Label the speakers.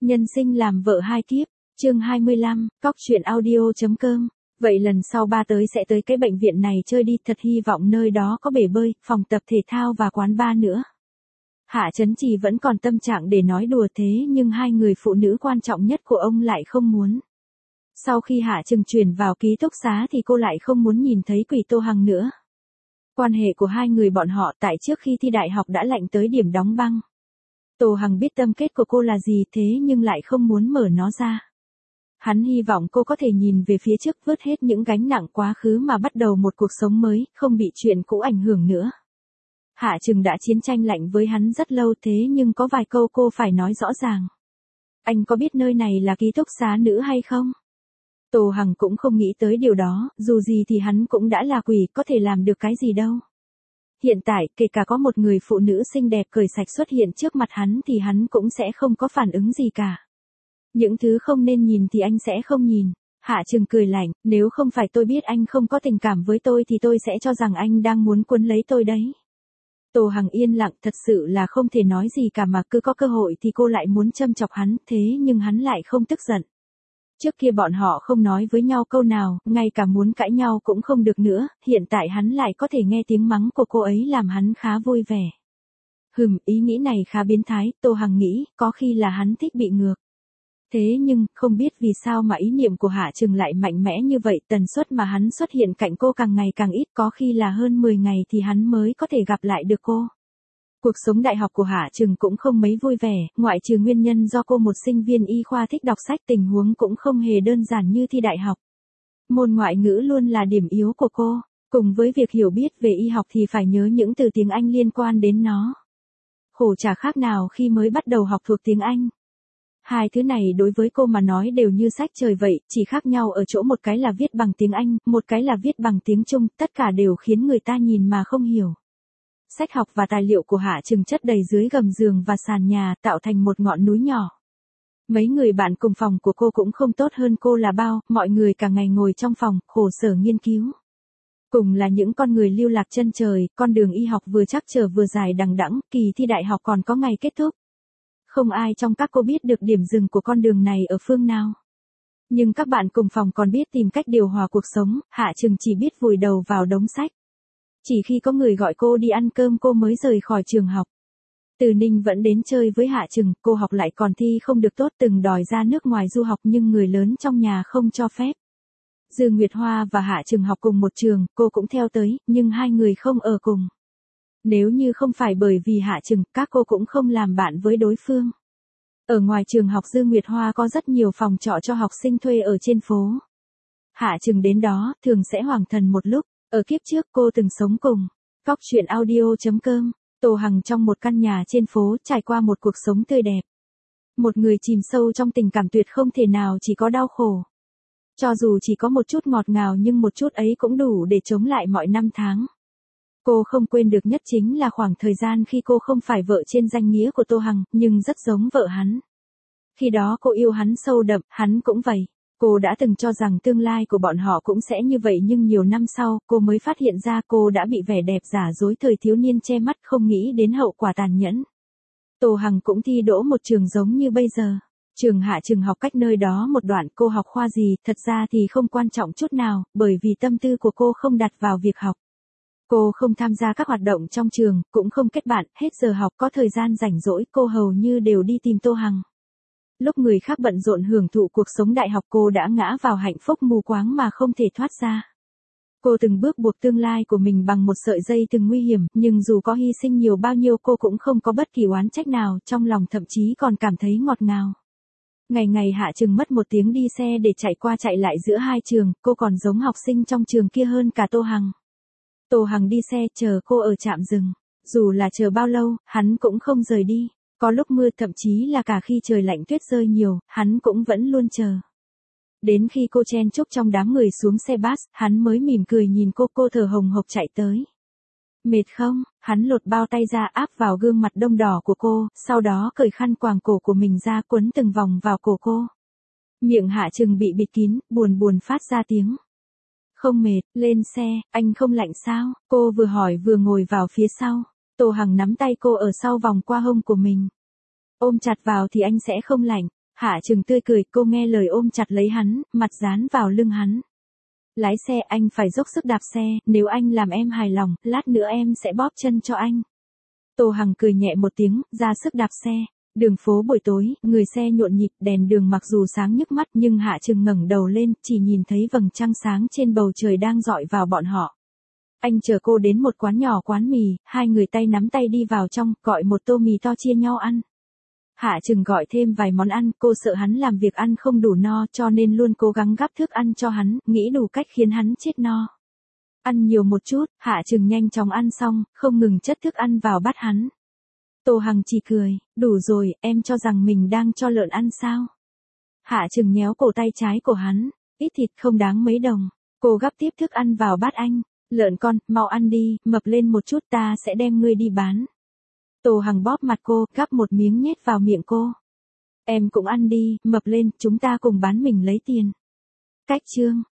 Speaker 1: Nhân sinh làm vợ hai kiếp, chương 25, cóc truyện audio.com. Vậy lần sau ba tới sẽ tới cái bệnh viện này chơi đi, thật hy vọng nơi đó có bể bơi, phòng tập thể thao và quán bar nữa. Hạ Chấn Trì vẫn còn tâm trạng để nói đùa thế nhưng hai người phụ nữ quan trọng nhất của ông lại không muốn. Sau khi Hạ Trừng chuyển vào ký túc xá thì cô lại không muốn nhìn thấy Quỷ Tô Hằng nữa. Quan hệ của hai người bọn họ tại trước khi thi đại học đã lạnh tới điểm đóng băng. Tô Hằng biết tâm kết của cô là gì thế nhưng lại không muốn mở nó ra. Hắn hy vọng cô có thể nhìn về phía trước, vớt hết những gánh nặng quá khứ mà bắt đầu một cuộc sống mới, không bị chuyện cũ ảnh hưởng nữa. Hạ Trừng đã chiến tranh lạnh với hắn rất lâu thế nhưng có vài câu cô phải nói rõ ràng. Anh có biết nơi này là ký túc xá nữ hay không? Tô Hằng cũng không nghĩ tới điều đó, dù gì thì hắn cũng đã là quỷ, có thể làm được cái gì đâu. Hiện tại, kể cả có một người phụ nữ xinh đẹp cởi sạch xuất hiện trước mặt hắn thì hắn cũng sẽ không có phản ứng gì cả. Những thứ không nên nhìn thì anh sẽ không nhìn. Hạ Trừng cười lạnh, nếu không phải tôi biết anh không có tình cảm với tôi thì tôi sẽ cho rằng anh đang muốn cuốn lấy tôi đấy. Tô Hằng yên lặng, thật sự là không thể nói gì cả mà cứ có cơ hội thì cô lại muốn châm chọc hắn, thế nhưng hắn lại không tức giận. Trước kia bọn họ không nói với nhau câu nào, ngay cả muốn cãi nhau cũng không được nữa, hiện tại hắn lại có thể nghe tiếng mắng của cô ấy làm hắn khá vui vẻ. Ý nghĩ này khá biến thái, Tô Hằng nghĩ, có khi là hắn thích bị ngược. Thế nhưng, không biết vì sao mà ý niệm của Hạ Trừng lại mạnh mẽ như vậy, tần suất mà hắn xuất hiện cạnh cô càng ngày càng ít, có khi là hơn 10 ngày thì hắn mới có thể gặp lại được cô. Cuộc sống đại học của Hạ Trừng cũng không mấy vui vẻ, ngoại trừ nguyên nhân do cô một sinh viên y khoa thích đọc sách, tình huống cũng không hề đơn giản như thi đại học. Môn ngoại ngữ luôn là điểm yếu của cô, cùng với việc hiểu biết về y học thì phải nhớ những từ tiếng Anh liên quan đến nó. Khổ chả khác nào khi mới bắt đầu học thuộc tiếng Anh. Hai thứ này đối với cô mà nói đều như sách trời vậy, chỉ khác nhau ở chỗ một cái là viết bằng tiếng Anh, một cái là viết bằng tiếng Trung, tất cả đều khiến người ta nhìn mà không hiểu. Sách học và tài liệu của Hạ Trừng chất đầy dưới gầm giường và sàn nhà, tạo thành một ngọn núi nhỏ. Mấy người bạn cùng phòng của cô cũng không tốt hơn cô là bao, mọi người cả ngày ngồi trong phòng, khổ sở nghiên cứu. Cùng là những con người lưu lạc chân trời, con đường y học vừa trắc trở vừa dài đằng đẵng, kỳ thi đại học còn có ngày kết thúc. Không ai trong các cô biết được điểm dừng của con đường này ở phương nào. Nhưng các bạn cùng phòng còn biết tìm cách điều hòa cuộc sống, Hạ Trừng chỉ biết vùi đầu vào đống sách. Chỉ khi có người gọi cô đi ăn cơm cô mới rời khỏi trường học. Từ Ninh vẫn đến chơi với Hạ Trừng, cô học lại còn thi không được tốt, từng đòi ra nước ngoài du học nhưng người lớn trong nhà không cho phép. Dư Nguyệt Hoa và Hạ Trừng học cùng một trường, cô cũng theo tới, nhưng hai người không ở cùng. Nếu như không phải bởi vì Hạ Trừng, các cô cũng không làm bạn với đối phương. Ở ngoài trường học Dư Nguyệt Hoa có rất nhiều phòng trọ cho học sinh thuê ở trên phố. Hạ Trừng đến đó, thường sẽ hoảng thần một lúc, ở kiếp trước cô từng sống cùng. Cóc truyện audio.com, Tô Hằng trong một căn nhà trên phố trải qua một cuộc sống tươi đẹp. Một người chìm sâu trong tình cảm tuyệt không thể nào chỉ có đau khổ. Cho dù chỉ có một chút ngọt ngào nhưng một chút ấy cũng đủ để chống lại mọi năm tháng. Cô không quên được nhất chính là khoảng thời gian khi cô không phải vợ trên danh nghĩa của Tô Hằng, nhưng rất giống vợ hắn. Khi đó cô yêu hắn sâu đậm, hắn cũng vậy. Cô đã từng cho rằng tương lai của bọn họ cũng sẽ như vậy nhưng nhiều năm sau, cô mới phát hiện ra cô đã bị vẻ đẹp giả dối thời thiếu niên che mắt, không nghĩ đến hậu quả tàn nhẫn. Tô Hằng cũng thi đỗ một trường giống như bây giờ. Trường Hạ Trừng học cách nơi đó một đoạn, cô học khoa gì, thật ra thì không quan trọng chút nào, bởi vì tâm tư của cô không đặt vào việc học. Cô không tham gia các hoạt động trong trường, cũng không kết bạn, hết giờ học có thời gian rảnh rỗi, cô hầu như đều đi tìm Tô Hằng. Lúc người khác bận rộn hưởng thụ cuộc sống đại học cô đã ngã vào hạnh phúc mù quáng mà không thể thoát ra. Cô từng bước buộc tương lai của mình bằng một sợi dây từng nguy hiểm, nhưng dù có hy sinh nhiều bao nhiêu cô cũng không có bất kỳ oán trách nào, trong lòng thậm chí còn cảm thấy ngọt ngào. Ngày ngày Hạ Trừng mất một tiếng đi xe để chạy qua chạy lại giữa hai trường, cô còn giống học sinh trong trường kia hơn cả Tô Hằng. Tô Hằng đi xe chờ cô ở trạm dừng. Dù là chờ bao lâu, hắn cũng không rời đi. Có lúc mưa, thậm chí là cả khi trời lạnh tuyết rơi nhiều, hắn cũng vẫn luôn chờ. Đến khi cô chen chúc trong đám người xuống xe bus, hắn mới mỉm cười nhìn cô thở hồng hộc chạy tới. Mệt không? Hắn lột bao tay ra áp vào gương mặt đông đỏ của cô, sau đó cởi khăn quàng cổ của mình ra quấn từng vòng vào cổ cô. Miệng Hạ Trừng bị bịt kín, buồn phát ra tiếng. Không mệt, lên xe, anh không lạnh sao? Cô vừa hỏi vừa ngồi vào phía sau. Tô Hằng nắm tay cô ở sau vòng qua hông của mình. Ôm chặt vào thì anh sẽ không lạnh. Hạ Trừng tươi cười, cô nghe lời ôm chặt lấy hắn, mặt dán vào lưng hắn. Lái xe, anh phải dốc sức đạp xe, nếu anh làm em hài lòng, lát nữa em sẽ bóp chân cho anh. Tô Hằng cười nhẹ một tiếng, ra sức đạp xe. Đường phố buổi tối, người xe nhộn nhịp, đèn đường mặc dù sáng nhức mắt nhưng Hạ Trừng ngẩng đầu lên, chỉ nhìn thấy vầng trăng sáng trên bầu trời đang dọi vào bọn họ. Anh chờ cô đến một quán nhỏ, quán mì, hai người tay nắm tay đi vào trong, gọi một tô mì to chia nhau ăn. Hạ Trừng gọi thêm vài món ăn, cô sợ hắn làm việc ăn không đủ no cho nên luôn cố gắng gắp thức ăn cho hắn, nghĩ đủ cách khiến hắn chết no. Ăn nhiều một chút, Hạ Trừng nhanh chóng ăn xong, không ngừng chất thức ăn vào bát hắn. Tô Hằng chỉ cười, đủ rồi, em cho rằng mình đang cho lợn ăn sao? Hạ Trừng nhéo cổ tay trái của hắn, ít thịt không đáng mấy đồng. Cô gắp tiếp thức ăn vào bát anh, lợn con, mau ăn đi, mập lên một chút ta sẽ đem ngươi đi bán. Tô Hằng bóp mặt cô, gắp một miếng nhét vào miệng cô. Em cũng ăn đi, mập lên, chúng ta cùng bán mình lấy tiền. Cách chương